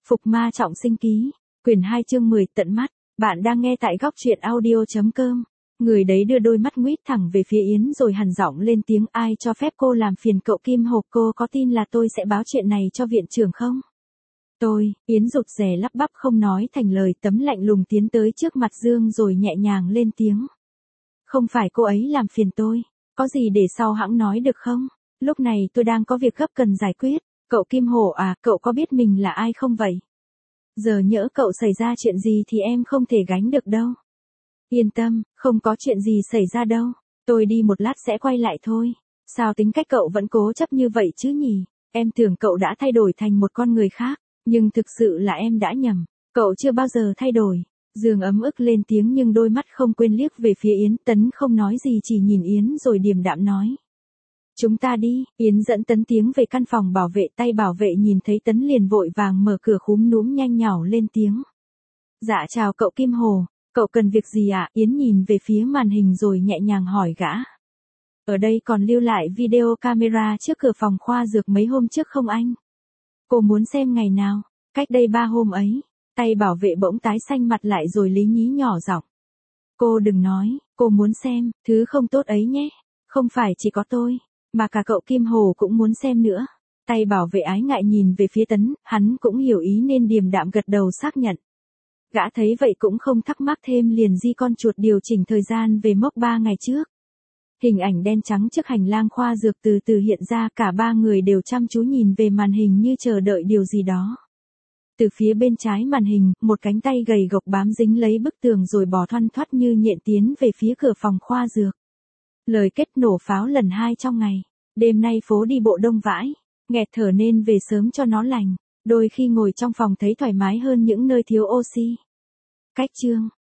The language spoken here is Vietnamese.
Phục ma trọng sinh ký, quyển 2 chương 10 tận mắt, bạn đang nghe tại góc truyện audio.com. Người đấy đưa đôi mắt nguýt thẳng về phía Yến rồi hằn giọng lên tiếng, ai cho phép cô làm phiền cậu Kim Hồ, cô có tin là tôi sẽ báo chuyện này cho viện trưởng không? Yến rụt rè lắp bắp không nói thành lời, tấm lạnh lùng tiến tới trước mặt Dương rồi nhẹ nhàng lên tiếng. Không phải cô ấy làm phiền tôi, có gì để sau hãng nói được không? Lúc này tôi đang có việc gấp cần giải quyết. Cậu Kim Hồ à, cậu có biết mình là ai không vậy? Giờ nhỡ cậu xảy ra chuyện gì thì em không thể gánh được đâu. Yên tâm, không có chuyện gì xảy ra đâu. Tôi đi một lát sẽ quay lại thôi. Sao tính cách cậu vẫn cố chấp như vậy chứ nhỉ? Em tưởng cậu đã thay đổi thành một con người khác, nhưng thực sự là em đã nhầm. Cậu chưa bao giờ thay đổi. Dương ấm ức lên tiếng nhưng đôi mắt không quên liếc về phía Yến. Tấn không nói gì, chỉ nhìn Yến rồi điềm đạm nói. Chúng ta đi. Yến dẫn Tấn tiến về căn phòng bảo vệ, tay bảo vệ nhìn thấy Tấn liền vội vàng mở cửa, khúm núm nhanh nhỏ lên tiếng. Dạ chào cậu Kim Hồ, cậu cần việc gì ạ? Yến nhìn về phía màn hình rồi nhẹ nhàng hỏi gã. Ở đây còn lưu lại video camera trước cửa phòng khoa dược mấy hôm trước không anh? Cô muốn xem ngày nào? Cách đây 3 hôm ấy. Tay bảo vệ bỗng tái xanh mặt lại rồi lý nhí nhỏ giọng. Cô đừng nói, cô muốn xem, thứ không tốt ấy nhé. Không phải chỉ có tôi, mà cả cậu Kim Hồ cũng muốn xem nữa. Tay bảo vệ ái ngại nhìn về phía Tấn, hắn cũng hiểu ý nên điềm đạm gật đầu xác nhận. Gã thấy vậy cũng không thắc mắc thêm, liền di con chuột điều chỉnh thời gian về mốc 3 ngày trước. Hình ảnh đen trắng trước hành lang khoa dược từ từ hiện ra, cả ba người đều chăm chú nhìn về màn hình như chờ đợi điều gì đó. Từ phía bên trái màn hình, một cánh tay gầy gộc bám dính lấy bức tường rồi bò thoăn thoắt như nhện tiến về phía cửa phòng khoa dược. Lời kết nổ pháo lần 2 trong ngày. Đêm nay phố đi bộ đông vãi, nghẹt thở nên về sớm cho nó lành. Đôi khi ngồi trong phòng thấy thoải mái hơn những nơi thiếu oxy. Cách chương